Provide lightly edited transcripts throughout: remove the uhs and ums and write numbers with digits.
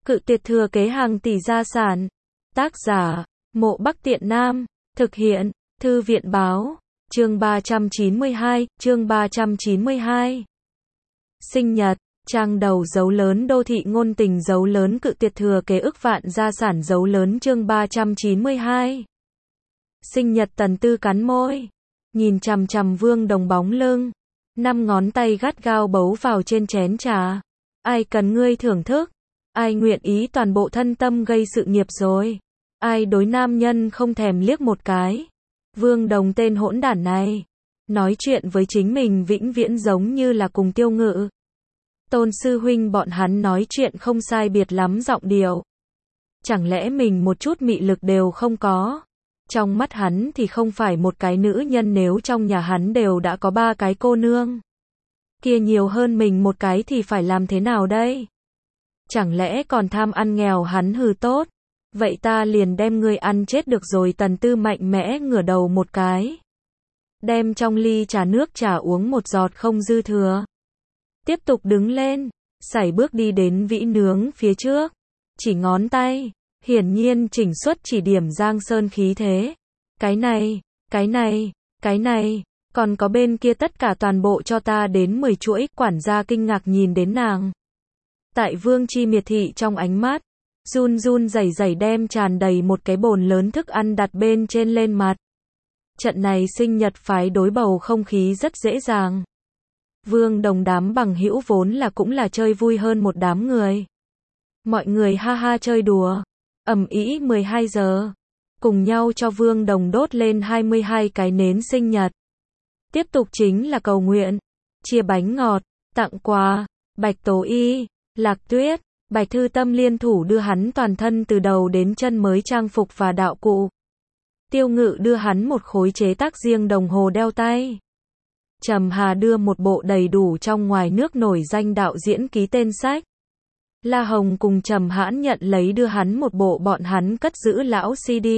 Cự tuyệt thừa kế hàng tỷ gia sản. Tác giả, Mộ Bắc Tiện Nam. Thực hiện, Thư viện báo. Chương 392, chương 392. Sinh nhật, trang đầu dấu lớn đô thị ngôn tình dấu lớn cự tuyệt thừa kế ức vạn gia sản dấu lớn chương 392. Sinh nhật Tần Tư cắn môi, nhìn chằm chằm Vương Đồng bóng lưng, 5 ngón tay gắt gao bấu vào trên chén trà. Ai cần ngươi thưởng thức? Ai nguyện ý toàn bộ thân tâm gây sự nghiệp rồi? Ai đối nam nhân không thèm liếc một cái? Vương Đồng tên hỗn đản này, nói chuyện với chính mình vĩnh viễn giống như là cùng Tiêu Ngự, Tôn sư huynh bọn hắn nói chuyện không sai biệt lắm giọng điệu. Chẳng lẽ mình một chút mị lực đều không có? Trong mắt hắn thì không phải một cái nữ nhân, nếu trong nhà hắn đều đã có 3 cái cô nương, kia nhiều hơn mình một cái thì phải làm thế nào đây? Chẳng lẽ còn tham ăn nghèo? Hắn hừ tốt. Vậy ta liền đem ngươi ăn chết được rồi. Tần Tư mạnh mẽ ngửa đầu một cái, đem trong ly trà nước trà uống một giọt không dư thừa. Tiếp tục đứng lên, sải bước đi đến vĩ nướng phía trước, chỉ ngón tay, hiển nhiên chỉnh xuất chỉ điểm Giang Sơn khí thế. Cái này, cái này, cái này, còn có bên kia tất cả toàn bộ cho ta đến 10 chuỗi. Quản gia kinh ngạc nhìn đến nàng. Tại Vương Chi miệt thị trong ánh mắt, run run rẩy rẩy đem tràn đầy một cái bồn lớn thức ăn đặt bên trên lên mặt. Trận này sinh nhật phái đối bầu không khí rất dễ dàng. Vương Đồng đám bằng hữu vốn là cũng là chơi vui hơn một đám người. Mọi người ha ha chơi đùa, ầm ĩ 12 giờ, cùng nhau cho Vương Đồng đốt lên 22 cái nến sinh nhật. Tiếp tục chính là cầu nguyện, chia bánh ngọt, tặng quà. Bạch Tố Y, Lạc Tuyết, Bạch Thư Tâm liên thủ đưa hắn toàn thân từ đầu đến chân mới trang phục và đạo cụ. Tiêu Ngự đưa hắn một khối chế tác riêng đồng hồ đeo tay. Trầm Hà đưa một bộ đầy đủ trong ngoài nước nổi danh đạo diễn ký tên sách. La Hồng cùng Trầm Hãn nhận lấy đưa hắn một bộ bọn hắn cất giữ lão CD.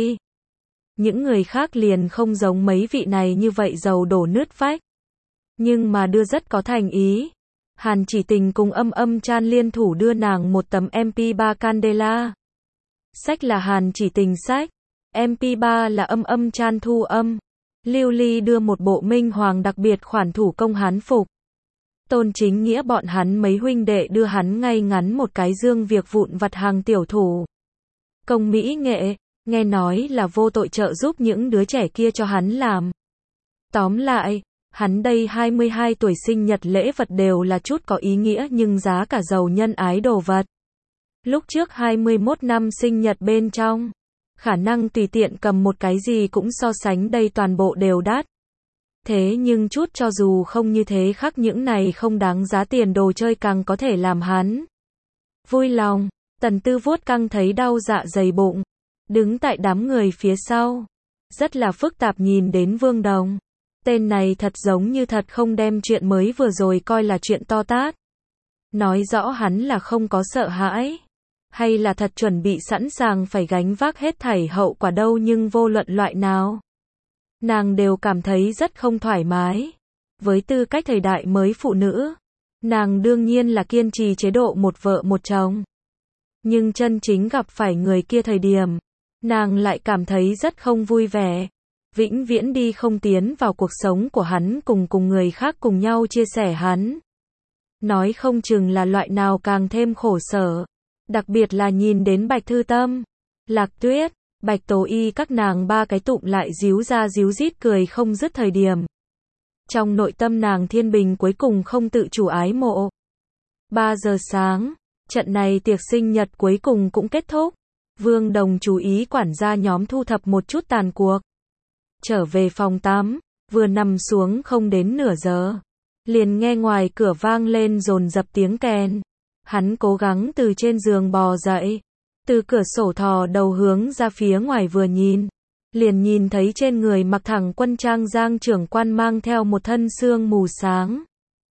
Những người khác liền không giống mấy vị này như vậy dầu đổ nứt vách, nhưng mà đưa rất có thành ý. Hàn Chỉ Tình cùng Âm Âm Chan liên thủ đưa nàng một tấm MP3 Candela. Sách là Hàn Chỉ Tình sách, MP3 là Âm Âm Chan thu âm. Lưu Ly đưa một bộ minh hoàng đặc biệt khoản thủ công hán phục. Tôn Chính Nghĩa bọn hắn mấy huynh đệ đưa hắn ngay ngắn một cái dương việc vụn vặt hàng tiểu thủ công mỹ nghệ, nghe nói là vô tội trợ giúp những đứa trẻ kia cho hắn làm. Tóm lại, hắn đây 22 tuổi sinh nhật lễ vật đều là chút có ý nghĩa nhưng giá cả giàu nhân ái đồ vật. Lúc trước 21 năm sinh nhật bên trong, khả năng tùy tiện cầm một cái gì cũng so sánh đây toàn bộ đều đắt. Thế nhưng chút cho dù không như thế khác, những này không đáng giá tiền đồ chơi càng có thể làm hắn vui lòng. Tần Tư vuốt căng thấy đau dạ dày bụng, đứng tại đám người phía sau, rất là phức tạp nhìn đến Vương Đồng. Tên này thật giống như thật không đem chuyện mới vừa rồi coi là chuyện to tát. Nói rõ hắn là không có sợ hãi, hay là thật chuẩn bị sẵn sàng phải gánh vác hết thảy hậu quả đâu. Nhưng vô luận loại nào, nàng đều cảm thấy rất không thoải mái. Với tư cách thời đại mới phụ nữ, nàng đương nhiên là kiên trì chế độ một vợ một chồng. Nhưng chân chính gặp phải người kia thời điểm, nàng lại cảm thấy rất không vui vẻ. Vĩnh viễn đi không tiến vào cuộc sống của hắn, cùng người khác cùng nhau chia sẻ hắn. Nói không chừng là loại nào càng thêm khổ sở. Đặc biệt là nhìn đến Bạch Thư Tâm, Lạc Tuyết, Bạch Tố Y các nàng 3 cái tụm lại díu ra díu dít cười không dứt thời điểm. Trong nội tâm nàng thiên bình cuối cùng không tự chủ ái mộ. 3 giờ sáng, trận này tiệc sinh nhật cuối cùng cũng kết thúc. Vương Đồng chú ý quản gia nhóm thu thập một chút tàn cuộc. Trở về phòng tắm, vừa nằm xuống không đến nửa giờ, liền nghe ngoài cửa vang lên dồn dập tiếng kèn. Hắn cố gắng từ trên giường bò dậy, từ cửa sổ thò đầu hướng ra phía ngoài vừa nhìn, liền nhìn thấy trên người mặc thẳng quân trang Giang trưởng quan mang theo một thân sương mù sáng,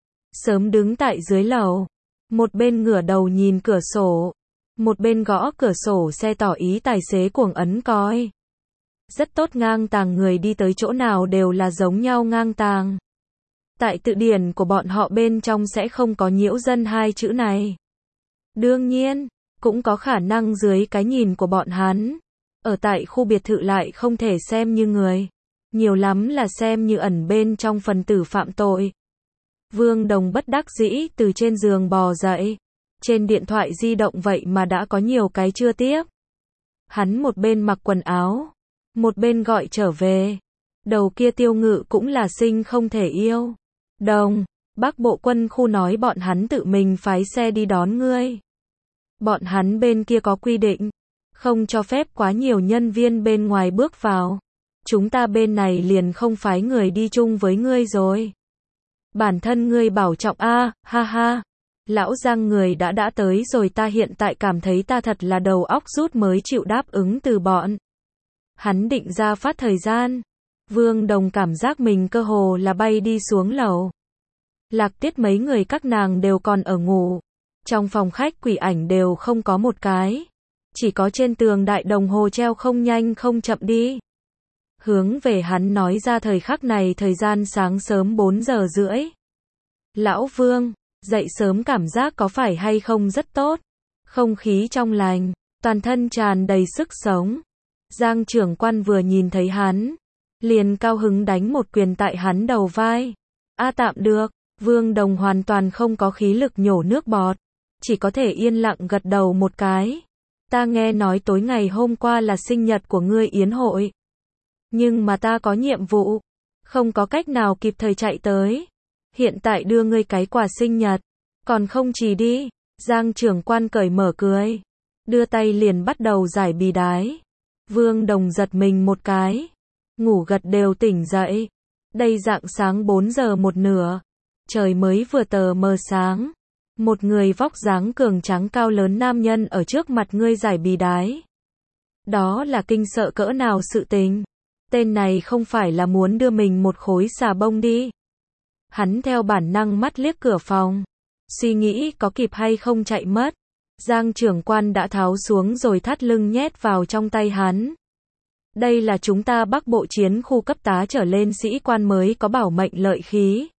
sớm đứng tại dưới lầu, một bên ngửa đầu nhìn cửa sổ, một bên gõ cửa sổ xe tỏ ý tài xế cuồng ấn còi. Rất tốt, ngang tàng người đi tới chỗ nào đều là giống nhau ngang tàng. Tại từ điển của bọn họ bên trong sẽ không có nhiễu dân hai chữ này. Đương nhiên, Cũng có khả năng dưới cái nhìn của bọn hắn, ở tại khu biệt thự lại không thể xem như người, nhiều lắm là xem như ẩn bên trong phần tử phạm tội. Vương Đồng bất đắc dĩ từ trên giường bò dậy. Trên điện thoại di động vậy mà đã có nhiều cái chưa tiếp. Hắn một bên mặc quần áo, một bên gọi trở về. Đầu kia Tiêu Ngự cũng là sinh không thể yêu. Đồng, Bắc Bộ quân khu nói bọn hắn tự mình phái xe đi đón ngươi. Bọn hắn bên kia có quy định, không cho phép quá nhiều nhân viên bên ngoài bước vào. Chúng ta bên này liền không phái người đi chung với ngươi rồi. Bản thân ngươi bảo trọng a, ha ha. Lão Giang người đã tới rồi, ta hiện tại cảm thấy ta thật là đầu óc rút mới chịu đáp ứng từ bọn. Hắn định ra phát thời gian. Vương Đồng cảm giác mình cơ hồ là bay đi xuống lầu. Lạc Tiết mấy người các nàng đều còn ở ngủ. Trong phòng khách quỷ ảnh đều không có một cái. Chỉ có trên tường đại đồng hồ treo không nhanh không chậm đi. Hướng về hắn nói ra thời khắc này thời gian sáng sớm 4 giờ rưỡi. Lão Vương, dậy sớm cảm giác có phải hay không rất tốt. Không khí trong lành, toàn thân tràn đầy sức sống. Giang trưởng quan vừa nhìn thấy hắn, liền cao hứng đánh một quyền tại hắn đầu vai. A tạm được, Vương Đồng hoàn toàn không có khí lực nhổ nước bọt. Chỉ có thể yên lặng gật đầu một cái. Ta nghe nói tối ngày hôm qua là sinh nhật của ngươi yến hội. Nhưng mà ta có nhiệm vụ, không có cách nào kịp thời chạy tới. Hiện tại đưa ngươi cái quà sinh nhật, còn không chỉ đi. Giang trưởng quan cởi mở cười, đưa tay liền bắt đầu giải bì đái. Vương Đồng giật mình một cái, ngủ gật đều tỉnh dậy. Đây rạng sáng 4 giờ một nửa, trời mới vừa tờ mờ sáng. Một người vóc dáng cường tráng cao lớn nam nhân ở trước mặt ngươi giải bì đái. Đó là kinh sợ cỡ nào sự tình. Tên này không phải là muốn đưa mình một khối xà bông đi. Hắn theo bản năng mắt liếc cửa phòng, suy nghĩ có kịp hay không chạy mất. Giang trưởng quan đã tháo xuống rồi thắt lưng nhét vào trong tay hắn. Đây là chúng ta Bắc Bộ chiến khu cấp tá trở lên sĩ quan mới có bảo mệnh lợi khí.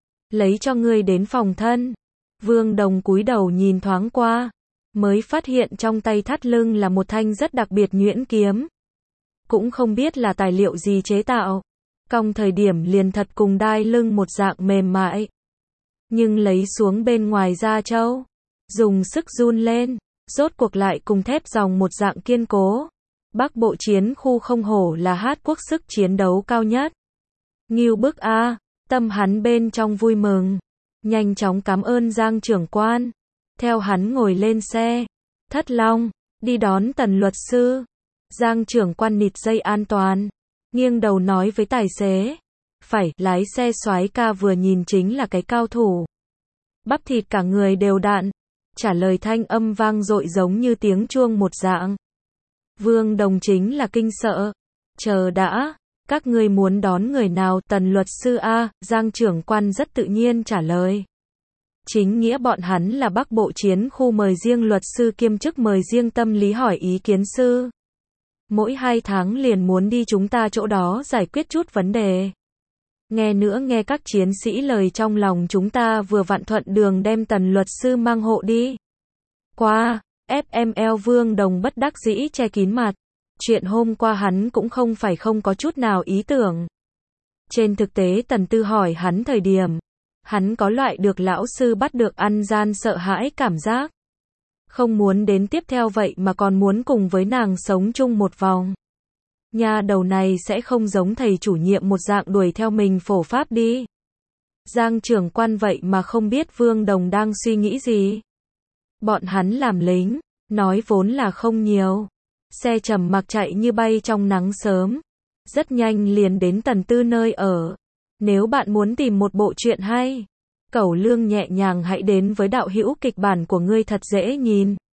Lấy cho ngươi đến phòng thân. Vương Đồng cúi đầu nhìn thoáng qua, mới phát hiện trong tay thắt lưng là một thanh rất đặc biệt nhuyễn kiếm. Cũng không biết là tài liệu gì chế tạo. Cong thời điểm liền thật cùng đai lưng một dạng mềm mại. Nhưng lấy xuống bên ngoài da trâu, dùng sức run lên, rốt cuộc lại cùng thép dòng một dạng kiên cố. Bắc Bộ chiến khu không hổ là hát quốc sức chiến đấu cao nhất. Ngưu bức a, tâm hắn bên trong vui mừng. Nhanh chóng cảm ơn Giang trưởng quan. Theo hắn ngồi lên xe. Thất Long, đi đón Tần luật sư. Giang trưởng quan nịt dây an toàn. Nghiêng đầu nói với tài xế. Phải, lái xe soái ca vừa nhìn chính là cái cao thủ. Bắp thịt cả người đều đặn. Trả lời thanh âm vang dội giống như tiếng chuông một dạng. Vương Đồng chính là kinh sợ. Chờ đã, các ngươi muốn đón người nào? Tần luật sư a, Giang trưởng quan rất tự nhiên trả lời. Chính nghĩa bọn hắn là Bắc Bộ chiến khu mời riêng luật sư kiêm chức mời riêng tâm lý hỏi ý kiến sư. Mỗi 2 tháng liền muốn đi chúng ta chỗ đó giải quyết chút vấn đề. Nghe nữa nghe các chiến sĩ lời trong lòng chúng ta vừa vặn thuận đường đem Tần luật sư mang hộ đi. Qua, FML Vương Đồng bất đắc dĩ che kín mặt. Chuyện hôm qua hắn cũng không phải không có chút nào ý tưởng. Trên thực tế Tần Tư hỏi hắn thời điểm, hắn có loại được lão sư bắt được ăn gian sợ hãi cảm giác. Không muốn đến tiếp theo vậy mà còn muốn cùng với nàng sống chung một vòng. Nhà đầu này sẽ không giống thầy chủ nhiệm một dạng đuổi theo mình phổ pháp đi. Giang trưởng quan vậy mà không biết Vương Đồng đang suy nghĩ gì. Bọn hắn làm lính, nói vốn là không nhiều. Xe trầm mặc chạy như bay trong nắng sớm. Rất nhanh liền đến Tần Tư nơi ở. Nếu bạn muốn tìm một bộ truyện hay, cẩu lương nhẹ nhàng hãy đến với đạo hữu kịch bản của ngươi thật dễ nhìn.